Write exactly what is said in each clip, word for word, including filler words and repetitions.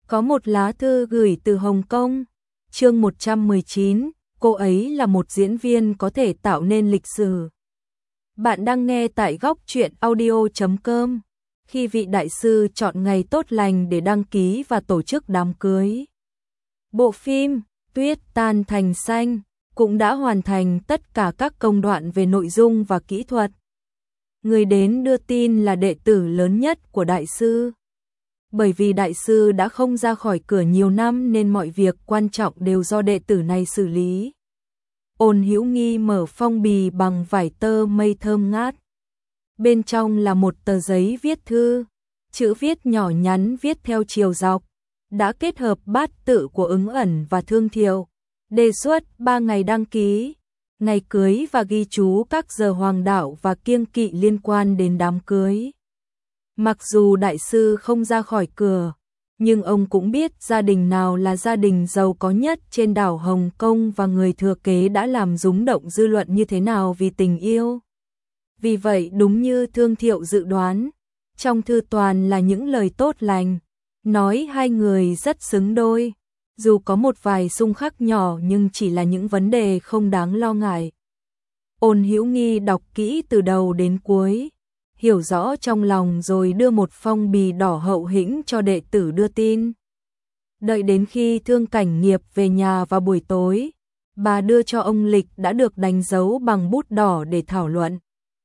Có một lá thư gửi từ Hồng Kông. Chương một trăm mười chín, cô ấy là một diễn viên có thể tạo nên lịch sử. Bạn đang nghe tại góc truyện audio chấm com. Khi vị đại sư chọn ngày tốt lành để đăng ký và tổ chức đám cưới. Bộ phim Tuyết Tan Thành Xanh cũng đã hoàn thành tất cả các công đoạn về nội dung và kỹ thuật. Người đến đưa tin là đệ tử lớn nhất của đại sư. Bởi vì đại sư đã không ra khỏi cửa nhiều năm nên mọi việc quan trọng đều do đệ tử này xử lý. Ôn Hữu Nghi mở phong bì bằng vải tơ mây thơm ngát. Bên trong là một tờ giấy viết thư, chữ viết nhỏ nhắn viết theo chiều dọc, đã kết hợp bát tự của Ứng Ẩn và Thương Thiệu, đề xuất ba ngày đăng ký, ngày cưới và ghi chú các giờ hoàng đạo và kiêng kỵ liên quan đến đám cưới. Mặc dù đại sư không ra khỏi cửa, nhưng ông cũng biết gia đình nào là gia đình giàu có nhất trên đảo Hồng Kông và người thừa kế đã làm rúng động dư luận như thế nào vì tình yêu. Vì vậy đúng như Thương Thiệu dự đoán, trong thư toàn là những lời tốt lành, nói hai người rất xứng đôi, dù có một vài xung khắc nhỏ nhưng chỉ là những vấn đề không đáng lo ngại. Ôn Hữu Nghi đọc kỹ từ đầu đến cuối, hiểu rõ trong lòng rồi đưa một phong bì đỏ hậu hĩnh cho đệ tử đưa tin. Đợi đến khi Thương Cảnh Nghiệp về nhà vào buổi tối, bà đưa cho ông lịch đã được đánh dấu bằng bút đỏ để thảo luận.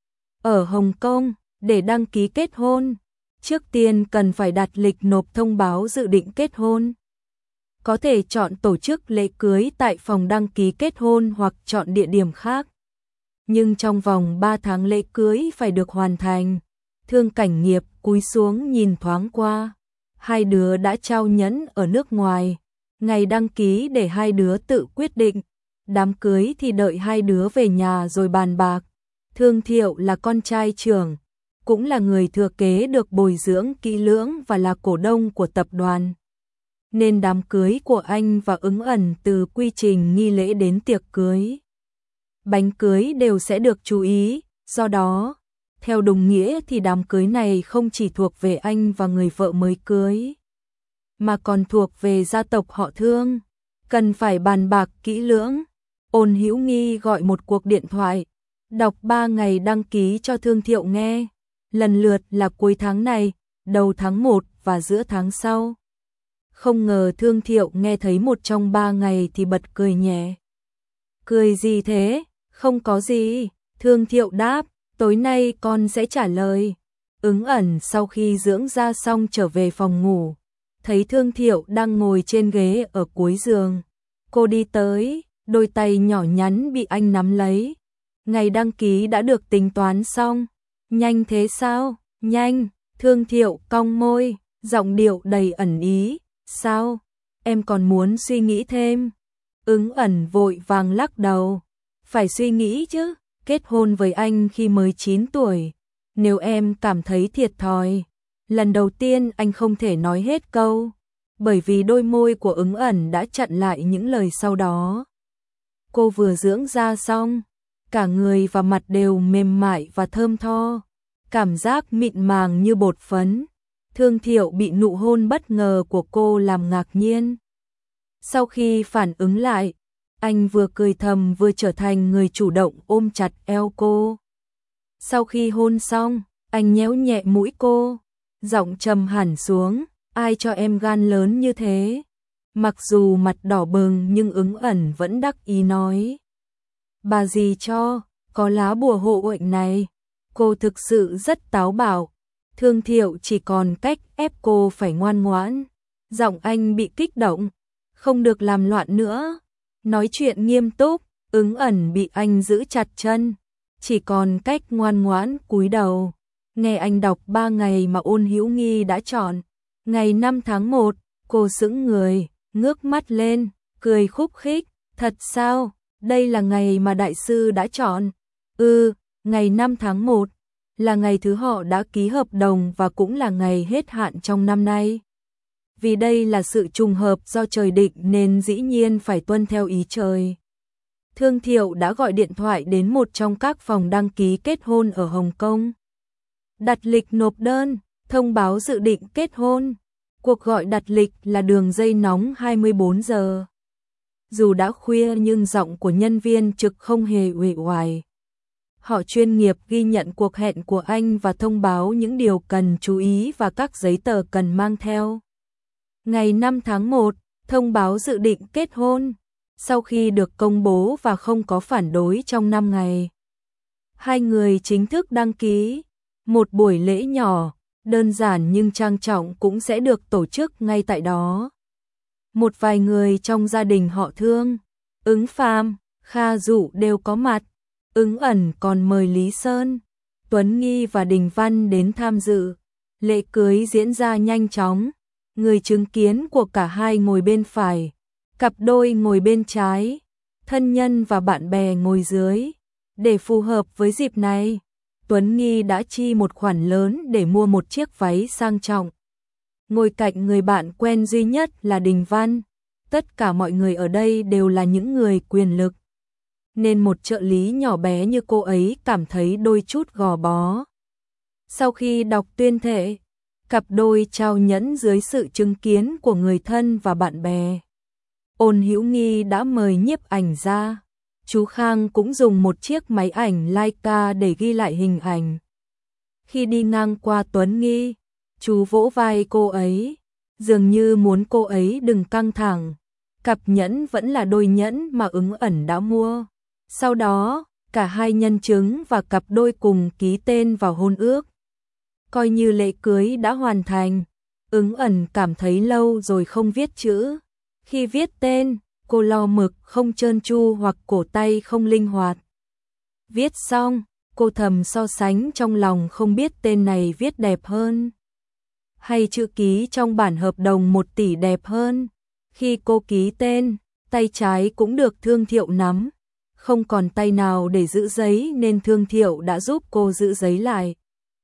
Ở Hồng Kông, để đăng ký kết hôn, trước tiên cần phải đặt lịch nộp thông báo dự định kết hôn. Có thể chọn tổ chức lễ cưới tại phòng đăng ký kết hôn hoặc chọn địa điểm khác. Nhưng trong vòng ba tháng lễ cưới phải được hoàn thành. Thương Cảnh Nghiệp cúi xuống nhìn thoáng qua. Hai đứa đã trao nhẫn ở nước ngoài. Ngày đăng ký để hai đứa tự quyết định. Đám cưới thì đợi hai đứa về nhà rồi bàn bạc. Thương Thiệu là con trai trưởng, cũng là người thừa kế được bồi dưỡng kỹ lưỡng và là cổ đông của tập đoàn. Nên đám cưới của anh và Ứng Ẩn từ quy trình nghi lễ đến tiệc cưới, bánh cưới đều sẽ được chú ý, do đó, theo đúng nghĩa thì đám cưới này không chỉ thuộc về anh và người vợ mới cưới, mà còn thuộc về gia tộc họ Thương, cần phải bàn bạc kỹ lưỡng. Ôn Hữu Nghi gọi một cuộc điện thoại, đọc ba ngày đăng ký cho Thương Thiệu nghe, lần lượt là cuối tháng này, đầu tháng một và giữa tháng sau. Không ngờ Thương Thiệu nghe thấy một trong ba ngày thì bật cười nhẹ. Cười gì thế? Không có gì, Thương Thiệu đáp, tối nay con sẽ trả lời. Ứng Ẩn sau khi dưỡng da xong trở về phòng ngủ, thấy Thương Thiệu đang ngồi trên ghế ở cuối giường. Cô đi tới, đôi tay nhỏ nhắn bị anh nắm lấy. Ngày đăng ký đã được tính toán xong. Nhanh thế sao? Nhanh, Thương Thiệu cong môi, giọng điệu đầy ẩn ý. Sao? Em còn muốn suy nghĩ thêm? Ứng Ẩn vội vàng lắc đầu. Phải suy nghĩ chứ, kết hôn với anh khi mới chín tuổi. Nếu em cảm thấy thiệt thòi, lần đầu tiên anh không thể nói hết câu, bởi vì đôi môi của Ứng Ẩn đã chặn lại những lời sau đó. Cô vừa dưỡng da xong, cả người và mặt đều mềm mại và thơm tho, cảm giác mịn màng như bột phấn. Thương Thiệu bị nụ hôn bất ngờ của cô làm ngạc nhiên. Sau khi phản ứng lại, anh vừa cười thầm vừa trở thành người chủ động ôm chặt eo cô. Sau khi hôn xong, anh nhéo nhẹ mũi cô, giọng trầm hẳn xuống, ai cho em gan lớn như thế? Mặc dù mặt đỏ bừng nhưng Ứng Ẩn vẫn đắc ý nói. Bà gì cho, có lá bùa hộ mệnh này. Cô thực sự rất táo bạo. Thương Thiệu chỉ còn cách ép cô phải ngoan ngoãn. Giọng anh bị kích động, không được làm loạn nữa. Nói chuyện nghiêm túc, Ứng Ẩn bị anh giữ chặt chân, chỉ còn cách ngoan ngoãn cúi đầu. Nghe anh đọc ba ngày mà Ôn Hữu Nghi đã chọn. Ngày năm tháng một, cô sững người, ngước mắt lên, cười khúc khích. Thật sao? Đây là ngày mà đại sư đã chọn. Ừ, ngày năm tháng một, là ngày thứ họ đã ký hợp đồng và cũng là ngày hết hạn trong năm nay. Vì đây là sự trùng hợp do trời định nên dĩ nhiên phải tuân theo ý trời. Thương Thiệu đã gọi điện thoại đến một trong các phòng đăng ký kết hôn ở Hồng Kông. Đặt lịch nộp đơn, thông báo dự định kết hôn. Cuộc gọi đặt lịch là đường dây nóng hai mươi bốn giờ. Dù đã khuya nhưng giọng của nhân viên trực không hề uể oải. Họ chuyên nghiệp ghi nhận cuộc hẹn của anh và thông báo những điều cần chú ý và các giấy tờ cần mang theo. Ngày năm tháng một, thông báo dự định kết hôn. Sau khi được công bố và không có phản đối trong năm ngày, hai người chính thức đăng ký. Một buổi lễ nhỏ, đơn giản nhưng trang trọng cũng sẽ được tổ chức ngay tại đó. Một vài người trong gia đình họ Thương, Ứng Phàm, Kha Dụ đều có mặt. Ứng Ẩn còn mời Lý Sơn, Tuấn Nghi và Đình Văn đến tham dự. Lễ cưới diễn ra nhanh chóng. Người chứng kiến của cả hai ngồi bên phải, cặp đôi ngồi bên trái, thân nhân và bạn bè ngồi dưới. Để phù hợp với dịp này, Tuấn Nghi đã chi một khoản lớn để mua một chiếc váy sang trọng. Ngồi cạnh người bạn quen duy nhất là Đình Văn. Tất cả mọi người ở đây đều là những người quyền lực, nên một trợ lý nhỏ bé như cô ấy cảm thấy đôi chút gò bó. Sau khi đọc tuyên thệ, cặp đôi trao nhẫn dưới sự chứng kiến của người thân và bạn bè. Ôn Hữu Nghi đã mời nhiếp ảnh ra. Chú Khang cũng dùng một chiếc máy ảnh Leica để ghi lại hình ảnh. Khi đi ngang qua Tuấn Nghi, chú vỗ vai cô ấy, dường như muốn cô ấy đừng căng thẳng. Cặp nhẫn vẫn là đôi nhẫn mà Ứng Ẩn đã mua. Sau đó, cả hai nhân chứng và cặp đôi cùng ký tên vào hôn ước. Coi như lễ cưới đã hoàn thành. Ứng Ẩn cảm thấy lâu rồi không viết chữ. Khi viết tên, cô lo mực không trơn tru hoặc cổ tay không linh hoạt. Viết xong, cô thầm so sánh trong lòng không biết tên này viết đẹp hơn hay chữ ký trong bản hợp đồng một tỷ đẹp hơn. Khi cô ký tên, tay trái cũng được Thương Thiệu nắm. Không còn tay nào để giữ giấy nên Thương Thiệu đã giúp cô giữ giấy lại.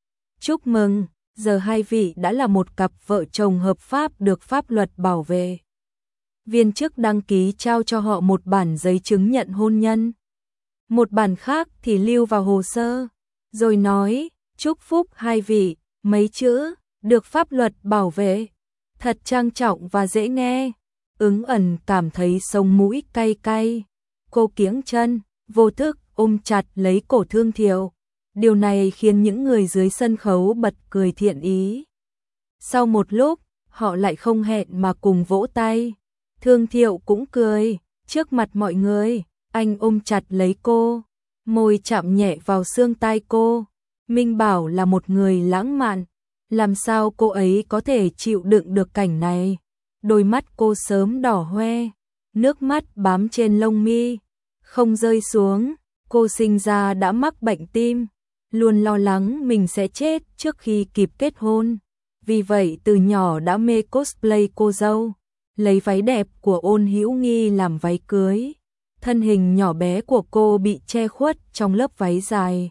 Chúc mừng, giờ hai vị đã là một cặp vợ chồng hợp pháp được pháp luật bảo vệ. Viên chức đăng ký trao cho họ một bản giấy chứng nhận hôn nhân. Một bản khác thì lưu vào hồ sơ, rồi nói, chúc phúc hai vị, mấy chữ, được pháp luật bảo vệ. Thật trang trọng và dễ nghe. Ứng Ẩn cảm thấy sống mũi cay cay. Cô kiễng chân, vô thức ôm chặt lấy cổ Thương Thiệu. Điều này khiến những người dưới sân khấu bật cười thiện ý. Sau một lúc, họ lại không hẹn mà cùng vỗ tay. Thương Thiệu cũng cười, trước mặt mọi người, anh ôm chặt lấy cô, môi chạm nhẹ vào xương tai cô. Minh Bảo là một người lãng mạn, làm sao cô ấy có thể chịu đựng được cảnh này. Đôi mắt cô sớm đỏ hoe, nước mắt bám trên lông mi, không rơi xuống. Cô sinh ra đã mắc bệnh tim, luôn lo lắng mình sẽ chết trước khi kịp kết hôn. Vì vậy từ nhỏ đã mê cosplay cô dâu, lấy váy đẹp của Ôn Hữu Nghi làm váy cưới. Thân hình nhỏ bé của cô bị che khuất trong lớp váy dài.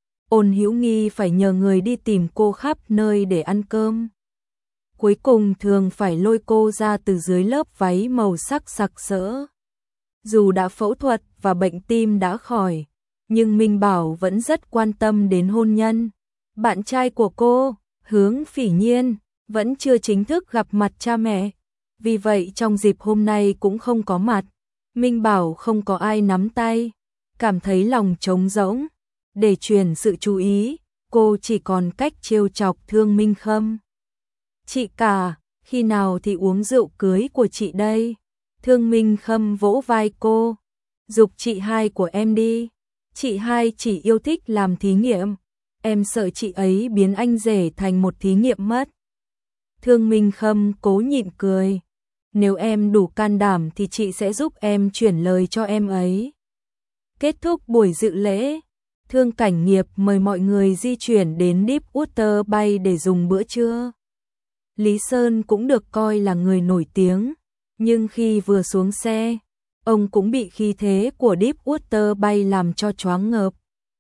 Ôn Hữu Nghi phải nhờ người đi tìm cô khắp nơi để ăn cơm. Cuối cùng thường phải lôi cô ra từ dưới lớp váy màu sắc sặc sỡ. Dù đã phẫu thuật và bệnh tim đã khỏi, nhưng Minh Bảo vẫn rất quan tâm đến hôn nhân. Bạn trai của cô, Hướng Phỉ Nhiên, vẫn chưa chính thức gặp mặt cha mẹ. Vì vậy trong dịp hôm nay cũng không có mặt. Minh Bảo không có ai nắm tay, cảm thấy lòng trống rỗng. Để chuyển sự chú ý, cô chỉ còn cách trêu chọc Thương Minh Khâm. Chị cả, khi nào thì uống rượu cưới của chị đây? Thương Minh Khâm vỗ vai cô, giục chị hai của em đi. Chị hai chỉ yêu thích làm thí nghiệm, em sợ chị ấy biến anh rể thành một thí nghiệm mất. Thương Minh Khâm cố nhịn cười, nếu em đủ can đảm thì chị sẽ giúp em chuyển lời cho em ấy. Kết thúc buổi dự lễ, Thương Cảnh Nghiệp mời mọi người di chuyển đến Deepwater Bay để dùng bữa trưa. Lý Sơn cũng được coi là người nổi tiếng, nhưng khi vừa xuống xe, ông cũng bị khí thế của Deepwater Bay làm cho choáng ngợp.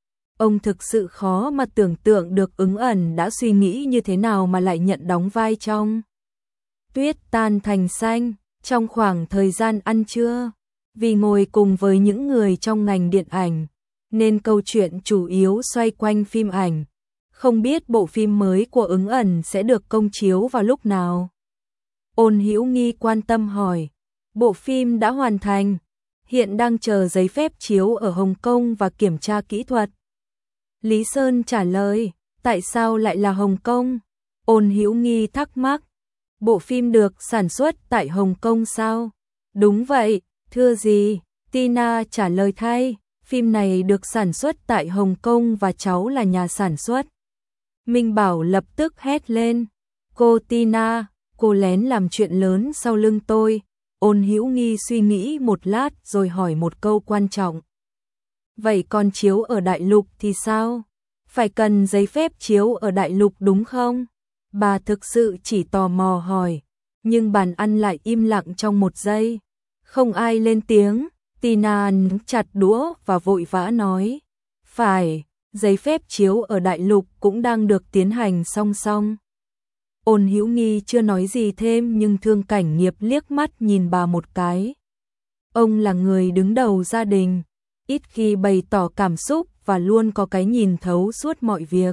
Ông thực sự khó mà tưởng tượng được Ứng Ẩn đã suy nghĩ như thế nào mà lại nhận đóng vai trong Tuyết Tan Thành Xanh. Trong khoảng thời gian ăn trưa, vì ngồi cùng với những người trong ngành điện ảnh, nên câu chuyện chủ yếu xoay quanh phim ảnh. Không biết bộ phim mới của Ứng Ẩn sẽ được công chiếu vào lúc nào. Ôn Hữu Nghi quan tâm hỏi. Bộ phim đã hoàn thành, hiện đang chờ giấy phép chiếu ở Hồng Kông và kiểm tra kỹ thuật. Lý Sơn trả lời. Tại sao lại là Hồng Kông? Ôn Hữu Nghi thắc mắc. Bộ phim được sản xuất tại Hồng Kông sao? Đúng vậy, thưa gì? Tina trả lời thay. Phim này được sản xuất tại Hồng Kông và cháu là nhà sản xuất. Minh Bảo lập tức hét lên. Cô Tina, cô lén làm chuyện lớn sau lưng tôi. Ôn Hữu Nghi suy nghĩ một lát rồi hỏi một câu quan trọng. Vậy còn chiếu ở đại lục thì sao? Phải cần giấy phép chiếu ở đại lục đúng không? Bà thực sự chỉ tò mò hỏi, nhưng bàn ăn lại im lặng trong một giây. Không ai lên tiếng, Tina nắm chặt đũa và vội vã nói. Phải, giấy phép chiếu ở đại lục cũng đang được tiến hành song song. Ôn Hữu Nghi chưa nói gì thêm nhưng Thương Cảnh Nghiệp liếc mắt nhìn bà một cái. Ông là người đứng đầu gia đình, ít khi bày tỏ cảm xúc và luôn có cái nhìn thấu suốt mọi việc.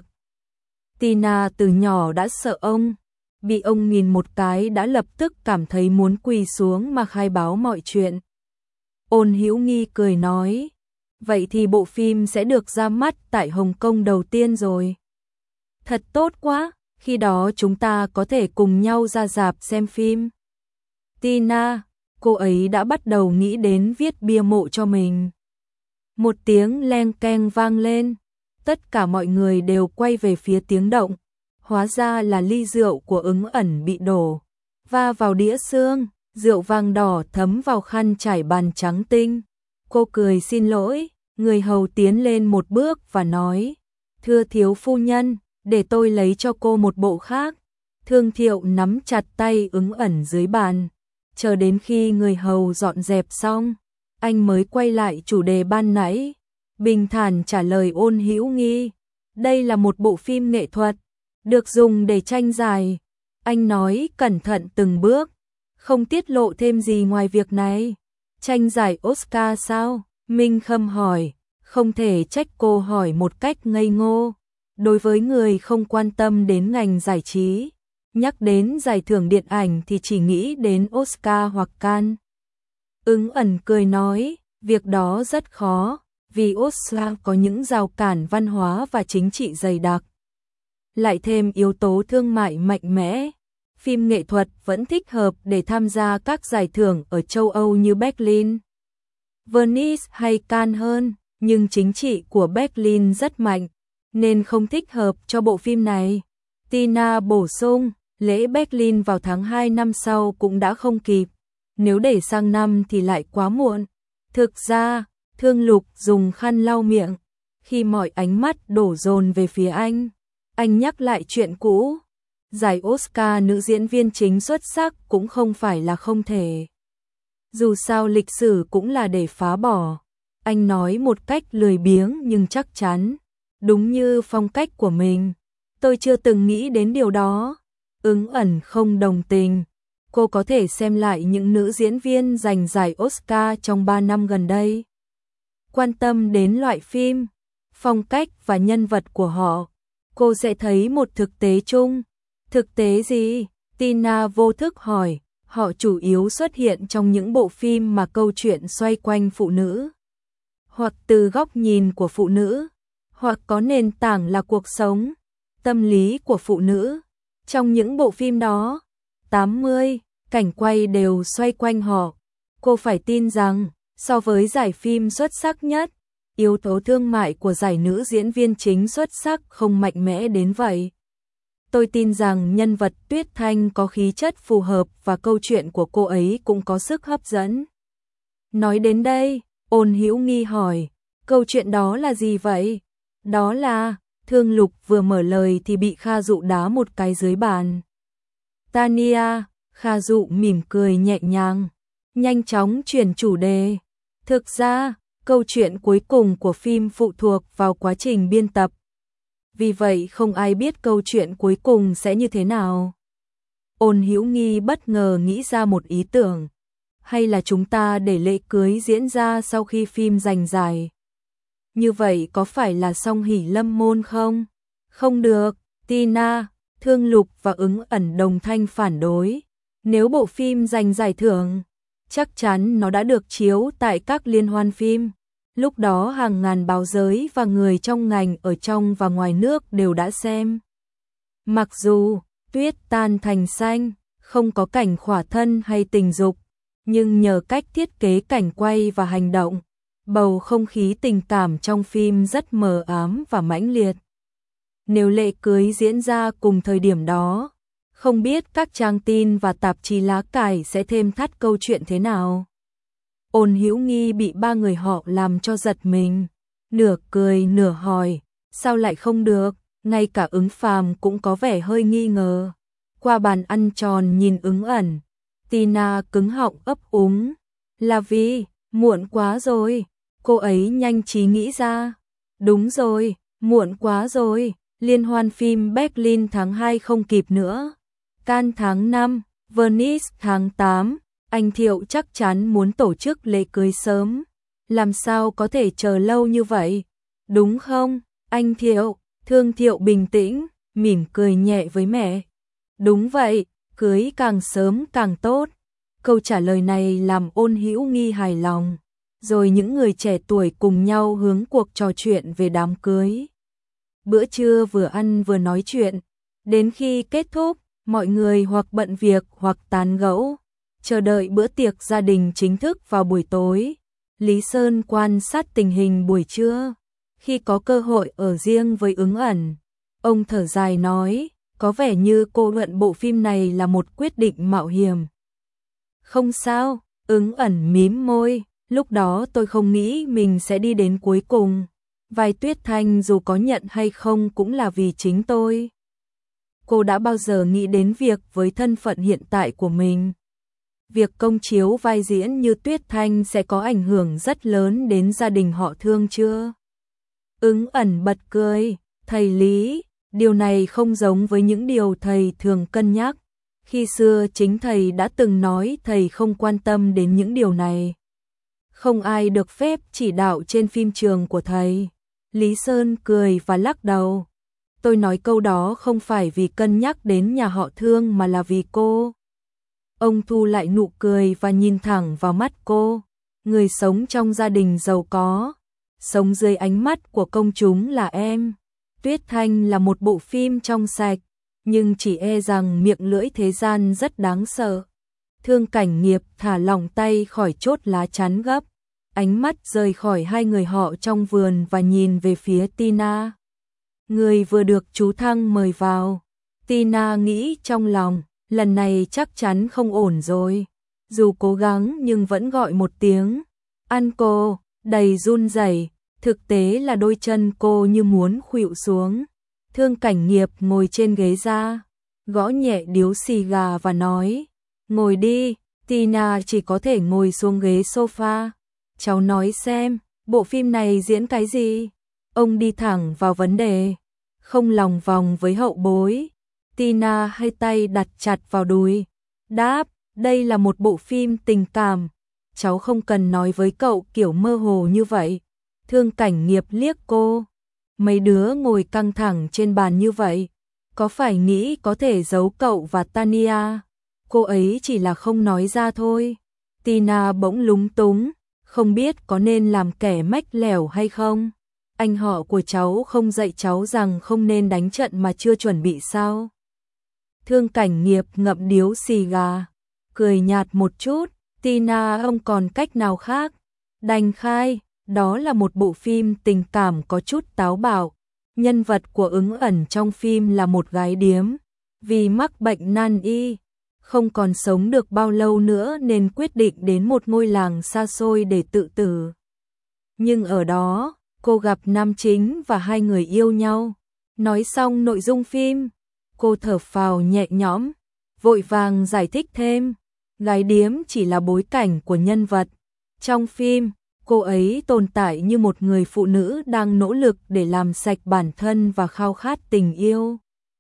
Tina từ nhỏ đã sợ ông, bị ông nhìn một cái đã lập tức cảm thấy muốn quỳ xuống mà khai báo mọi chuyện. Ôn Hữu Nghi cười nói, vậy thì bộ phim sẽ được ra mắt tại Hồng Kông đầu tiên rồi. Thật tốt quá, khi đó chúng ta có thể cùng nhau ra rạp xem phim. Tina, cô ấy đã bắt đầu nghĩ đến viết bia mộ cho mình. Một tiếng leng keng vang lên, tất cả mọi người đều quay về phía tiếng động. Hóa ra là ly rượu của Ứng Ẩn bị đổ, va vào đĩa xương, rượu vàng đỏ thấm vào khăn trải bàn trắng tinh. Cô cười xin lỗi, người hầu tiến lên một bước và nói, thưa thiếu phu nhân, để tôi lấy cho cô một bộ khác. Thương Thiệu nắm chặt tay Ứng Ẩn dưới bàn, chờ đến khi người hầu dọn dẹp xong, anh mới quay lại chủ đề ban nãy, bình thản trả lời Ôn Hữu Nghi. Đây là một bộ phim nghệ thuật, được dùng để tranh giải. Anh nói cẩn thận từng bước, không tiết lộ thêm gì ngoài việc này. Tranh giải Oscar sao? Minh Khâm hỏi, không thể trách cô hỏi một cách ngây ngô. Đối với người không quan tâm đến ngành giải trí, nhắc đến giải thưởng điện ảnh thì chỉ nghĩ đến Oscar hoặc Cannes. Ứng Ẩn cười nói, việc đó rất khó, vì Oscar có những rào cản văn hóa và chính trị dày đặc. Lại thêm yếu tố thương mại mạnh mẽ, phim nghệ thuật vẫn thích hợp để tham gia các giải thưởng ở châu Âu như Berlin, Venice hay Cannes hơn, nhưng chính trị của Berlin rất mạnh, nên không thích hợp cho bộ phim này. Tina bổ sung, lễ Berlin vào tháng hai năm sau cũng đã không kịp, nếu để sang năm thì lại quá muộn. Thực ra, Thương Lục dùng khăn lau miệng, khi mọi ánh mắt đổ dồn về phía anh, anh nhắc lại chuyện cũ. Giải Oscar nữ diễn viên chính xuất sắc cũng không phải là không thể. Dù sao lịch sử cũng là để phá bỏ. Anh nói một cách lười biếng nhưng chắc chắn, đúng như phong cách của mình. Tôi chưa từng nghĩ đến điều đó. Ứng Ẩn không đồng tình. Cô có thể xem lại những nữ diễn viên giành giải Oscar trong ba năm gần đây. Quan tâm đến loại phim, phong cách và nhân vật của họ, cô sẽ thấy một thực tế chung. Thực tế gì? Tina vô thức hỏi. Họ chủ yếu xuất hiện trong những bộ phim mà câu chuyện xoay quanh phụ nữ, hoặc từ góc nhìn của phụ nữ, hoặc có nền tảng là cuộc sống, tâm lý của phụ nữ. Trong những bộ phim đó, tám mươi cảnh quay đều xoay quanh họ. Cô phải tin rằng, so với giải phim xuất sắc nhất, yếu tố thương mại của giải nữ diễn viên chính xuất sắc không mạnh mẽ đến vậy. Tôi tin rằng nhân vật Tuyết Thanh có khí chất phù hợp và câu chuyện của cô ấy cũng có sức hấp dẫn. Nói đến đây, Ôn Hữu Nghi hỏi, câu chuyện đó là gì vậy? Đó là, Thương Lục vừa mở lời thì bị Kha Dụ đá một cái dưới bàn. Tania, Kha Dụ mỉm cười nhẹ nhàng, nhanh chóng chuyển chủ đề. Thực ra, câu chuyện cuối cùng của phim phụ thuộc vào quá trình biên tập. Vì vậy không ai biết câu chuyện cuối cùng sẽ như thế nào. Ôn Hữu Nghi bất ngờ nghĩ ra một ý tưởng. Hay là chúng ta để lễ cưới diễn ra sau khi phim giành giải? Như vậy có phải là song hỷ lâm môn không? Không được, Tina, Thương Lục và Ứng Ẩn đồng thanh phản đối. Nếu bộ phim giành giải thưởng, chắc chắn nó đã được chiếu tại các liên hoan phim. Lúc đó hàng ngàn báo giới và người trong ngành ở trong và ngoài nước đều đã xem. Mặc dù tuyết tan thành xanh, không có cảnh khỏa thân hay tình dục, nhưng nhờ cách thiết kế cảnh quay và hành động, bầu không khí tình cảm trong phim rất mờ ám và mãnh liệt. Nếu lễ cưới diễn ra cùng thời điểm đó, không biết các trang tin và tạp chí lá cải sẽ thêm thắt câu chuyện thế nào. Ôn Hữu Nghi bị ba người họ làm cho giật mình, nửa cười nửa hỏi, sao lại không được, ngay cả Ứng Phàm cũng có vẻ hơi nghi ngờ. Qua bàn ăn tròn nhìn Ứng Ẩn, Tina cứng họng ấp úng, là vì, muộn quá rồi, cô ấy nhanh trí nghĩ ra. Đúng rồi, muộn quá rồi, liên hoan phim Berlin tháng hai không kịp nữa. Cannes tháng năm, Venice tháng tám, anh Thiệu chắc chắn muốn tổ chức lễ cưới sớm. Làm sao có thể chờ lâu như vậy? Đúng không, anh Thiệu? Thương Thiệu bình tĩnh, mỉm cười nhẹ với mẹ. Đúng vậy, cưới càng sớm càng tốt. Câu trả lời này làm Ôn Hữu Nghi hài lòng. Rồi những người trẻ tuổi cùng nhau hướng cuộc trò chuyện về đám cưới. Bữa trưa vừa ăn vừa nói chuyện. Đến khi kết thúc, mọi người hoặc bận việc hoặc tán gẫu, chờ đợi bữa tiệc gia đình chính thức vào buổi tối. Lý Sơn quan sát tình hình buổi trưa. Khi có cơ hội ở riêng với Ứng Ẩn, ông thở dài nói, có vẻ như cô luận bộ phim này là một quyết định mạo hiểm. Không sao, Ứng Ẩn mím môi, lúc đó tôi không nghĩ mình sẽ đi đến cuối cùng. Vai Tuyết Thanh dù có nhận hay không cũng là vì chính tôi. Cô đã bao giờ nghĩ đến việc với thân phận hiện tại của mình, việc công chiếu vai diễn như Tuyết Thanh sẽ có ảnh hưởng rất lớn đến gia đình họ Thương chưa? Ứng Ẩn bật cười, thầy Lý, điều này không giống với những điều thầy thường cân nhắc. Khi xưa chính thầy đã từng nói thầy không quan tâm đến những điều này. Không ai được phép chỉ đạo trên phim trường của thầy. Lý Sơn cười và lắc đầu. Tôi nói câu đó không phải vì cân nhắc đến nhà họ Thương mà là vì cô. Ông thu lại nụ cười và nhìn thẳng vào mắt cô. Người sống trong gia đình giàu có, sống dưới ánh mắt của công chúng là em. Tuyết Thanh là một bộ phim trong sạch, nhưng chỉ e rằng miệng lưỡi thế gian rất đáng sợ. Thương Cảnh Nghiệp thả lỏng tay khỏi chốt lá chắn gấp, ánh mắt rời khỏi hai người họ trong vườn và nhìn về phía Tina. Người vừa được chú Thăng mời vào. Tina nghĩ trong lòng, lần này chắc chắn không ổn rồi. Dù cố gắng nhưng vẫn gọi một tiếng. Ăn cô, đầy run rẩy. Thực tế là đôi chân cô như muốn khuỵu xuống. Thương Cảnh Nghiệp ngồi trên ghế ra, gõ nhẹ điếu xì gà và nói, ngồi đi. Tina chỉ có thể ngồi xuống ghế sofa. Cháu nói xem, bộ phim này diễn cái gì? Ông đi thẳng vào vấn đề, không lòng vòng với hậu bối. Tina hai tay đặt chặt vào đùi, đáp, đây là một bộ phim tình cảm. Cháu không cần nói với cậu kiểu mơ hồ như vậy. Thương Cảnh Nghiệp liếc cô. Mấy đứa ngồi căng thẳng trên bàn như vậy, có phải nghĩ có thể giấu cậu và Tania? Cô ấy chỉ là không nói ra thôi. Tina bỗng lúng túng, không biết có nên làm kẻ mách lẻo hay không. Anh họ của cháu không dạy cháu rằng không nên đánh trận mà chưa chuẩn bị sao? Thương Cảnh Nghiệp ngậm điếu xì gà, cười nhạt một chút. Tina không còn cách nào khác, đành khai, đó là một bộ phim tình cảm có chút táo bạo. Nhân vật của Ứng Ẩn trong phim là một gái điếm, vì mắc bệnh nan y, không còn sống được bao lâu nữa nên quyết định đến một ngôi làng xa xôi để tự tử. Nhưng ở đó, cô gặp nam chính và hai người yêu nhau. Nói xong nội dung phim, cô thở phào nhẹ nhõm, vội vàng giải thích thêm, gái điếm chỉ là bối cảnh của nhân vật. Trong phim, cô ấy tồn tại như một người phụ nữ đang nỗ lực để làm sạch bản thân và khao khát tình yêu.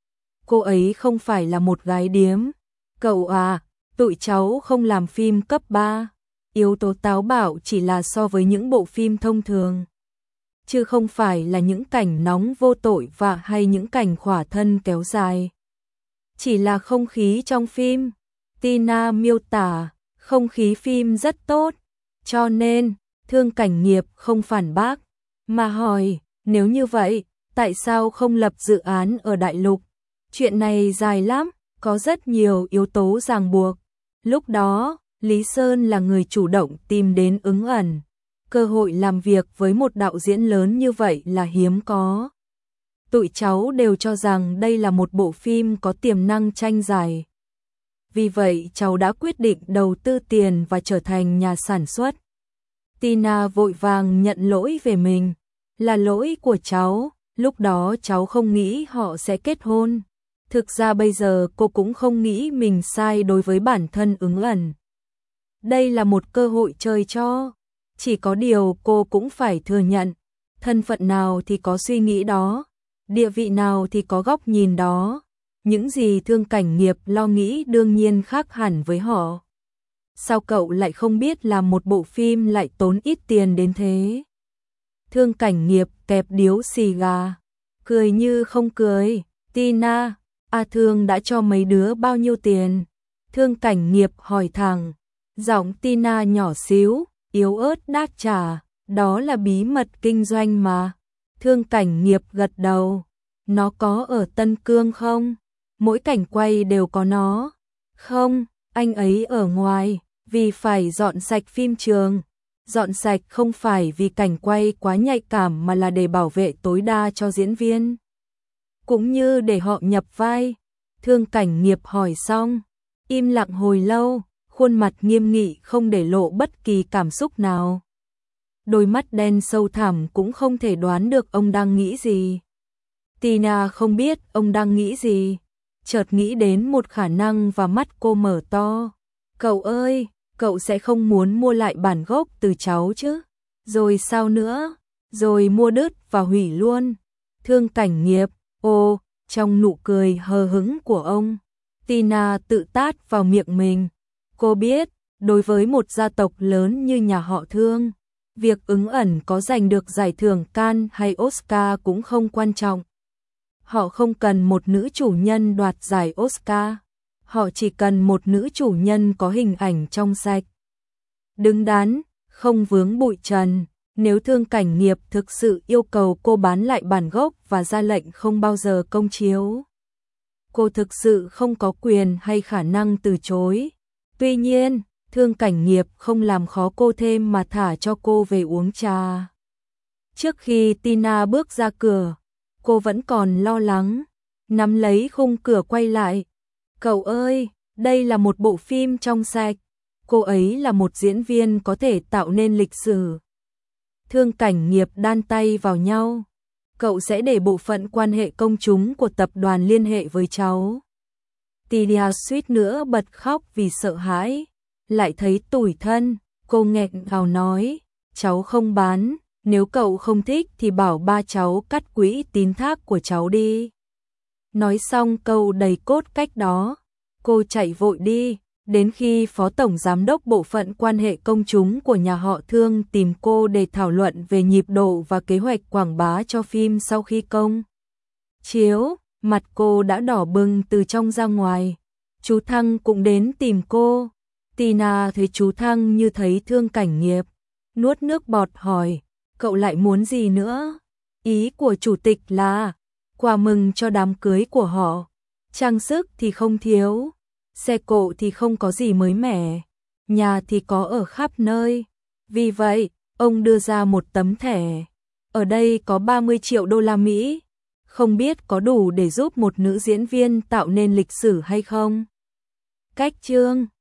Cô ấy không phải là một gái điếm. Cậu à, tụi cháu không làm phim cấp ba. Yếu tố táo bạo chỉ là so với những bộ phim thông thường, chứ không phải là những cảnh nóng vô tội vạ hay những cảnh khỏa thân kéo dài. Chỉ là không khí trong phim. Tina miêu tả, không khí phim rất tốt, cho nên Thương Cảnh Nghiệp không phản bác, mà hỏi, nếu như vậy, tại sao không lập dự án ở đại lục? Chuyện này dài lắm, có rất nhiều yếu tố ràng buộc. Lúc đó, Lý Sơn là người chủ động tìm đến Ứng Ẩn. Cơ hội làm việc với một đạo diễn lớn như vậy là hiếm có. Tụi cháu đều cho rằng đây là một bộ phim có tiềm năng tranh giải. Vì vậy cháu đã quyết định đầu tư tiền và trở thành nhà sản xuất. Tina vội vàng nhận lỗi về mình. Là lỗi của cháu, lúc đó cháu không nghĩ họ sẽ kết hôn. Thực ra bây giờ cô cũng không nghĩ mình sai đối với bản thân Ứng Ẩn. Đây là một cơ hội chơi cho. Chỉ có điều cô cũng phải thừa nhận, thân phận nào thì có suy nghĩ đó, địa vị nào thì có góc nhìn đó. Những gì Thương Cảnh Nghiệp lo nghĩ đương nhiên khác hẳn với họ. Sao cậu lại không biết làm một bộ phim lại tốn ít tiền đến thế? Thương Cảnh Nghiệp kẹp điếu xì gà, cười như không cười. Tina, A Thương đã cho mấy đứa bao nhiêu tiền? Thương Cảnh Nghiệp hỏi thẳng. Giọng Tina nhỏ xíu, yếu ớt đáp trả, đó là bí mật kinh doanh mà. Thương Cảnh Nghiệp gật đầu. Nó có ở Tân Cương không? Mỗi cảnh quay đều có nó. Không, anh ấy ở ngoài, vì phải dọn sạch phim trường. Dọn sạch không phải vì cảnh quay quá nhạy cảm mà là để bảo vệ tối đa cho diễn viên. Cũng như để họ nhập vai. Thương Cảnh Nghiệp hỏi xong, im lặng hồi lâu, khuôn mặt nghiêm nghị không để lộ bất kỳ cảm xúc nào. Đôi mắt đen sâu thẳm cũng không thể đoán được ông đang nghĩ gì. Tina không biết ông đang nghĩ gì, chợt nghĩ đến một khả năng và mắt cô mở to. Cậu ơi, cậu sẽ không muốn mua lại bản gốc từ cháu chứ? Rồi sao nữa? Rồi mua đứt và hủy luôn. Thương Cảnh Nghiệp, ô, trong nụ cười hờ hững của ông, Tina tự tát vào miệng mình. Cô biết, đối với một gia tộc lớn như nhà họ Thương, việc Ứng Ẩn có giành được giải thưởng Cannes hay Oscar cũng không quan trọng. Họ không cần một nữ chủ nhân đoạt giải Oscar, họ chỉ cần một nữ chủ nhân có hình ảnh trong sạch, đứng đắn, không vướng bụi trần. Nếu Thương Cảnh Nghiệp thực sự yêu cầu cô bán lại bản gốc và ra lệnh không bao giờ công chiếu, cô thực sự không có quyền hay khả năng từ chối. Tuy nhiên, Thương Cảnh Nghiệp không làm khó cô thêm mà thả cho cô về uống trà. Trước khi Tina bước ra cửa, cô vẫn còn lo lắng, nắm lấy khung cửa quay lại. Cậu ơi, đây là một bộ phim trong sạch, cô ấy là một diễn viên có thể tạo nên lịch sử. Thương Cảnh Nghiệp đan tay vào nhau. Cậu sẽ để bộ phận quan hệ công chúng của tập đoàn liên hệ với cháu. Tina suýt nữa bật khóc vì sợ hãi, lại thấy tủi thân, cô nghẹn ngào nói, cháu không bán, nếu cậu không thích thì bảo ba cháu cắt quỹ tín thác của cháu đi. Nói xong câu đầy cốt cách đó, cô chạy vội đi, đến khi Phó Tổng Giám đốc Bộ phận Quan hệ Công chúng của nhà họ Thương tìm cô để thảo luận về nhịp độ và kế hoạch quảng bá cho phim sau khi công chiếu, mặt cô đã đỏ bừng từ trong ra ngoài. Chú Thăng cũng đến tìm cô. Tina thấy chú Thăng như thấy Thương Cảnh Nghiệp, nuốt nước bọt hỏi, cậu lại muốn gì nữa? Ý của chủ tịch là quà mừng cho đám cưới của họ, trang sức thì không thiếu, xe cộ thì không có gì mới mẻ, nhà thì có ở khắp nơi. Vì vậy, ông đưa ra một tấm thẻ. Ở đây có ba mươi triệu đô la Mỹ. Không biết có đủ để giúp một nữ diễn viên tạo nên lịch sử hay không? Cách chương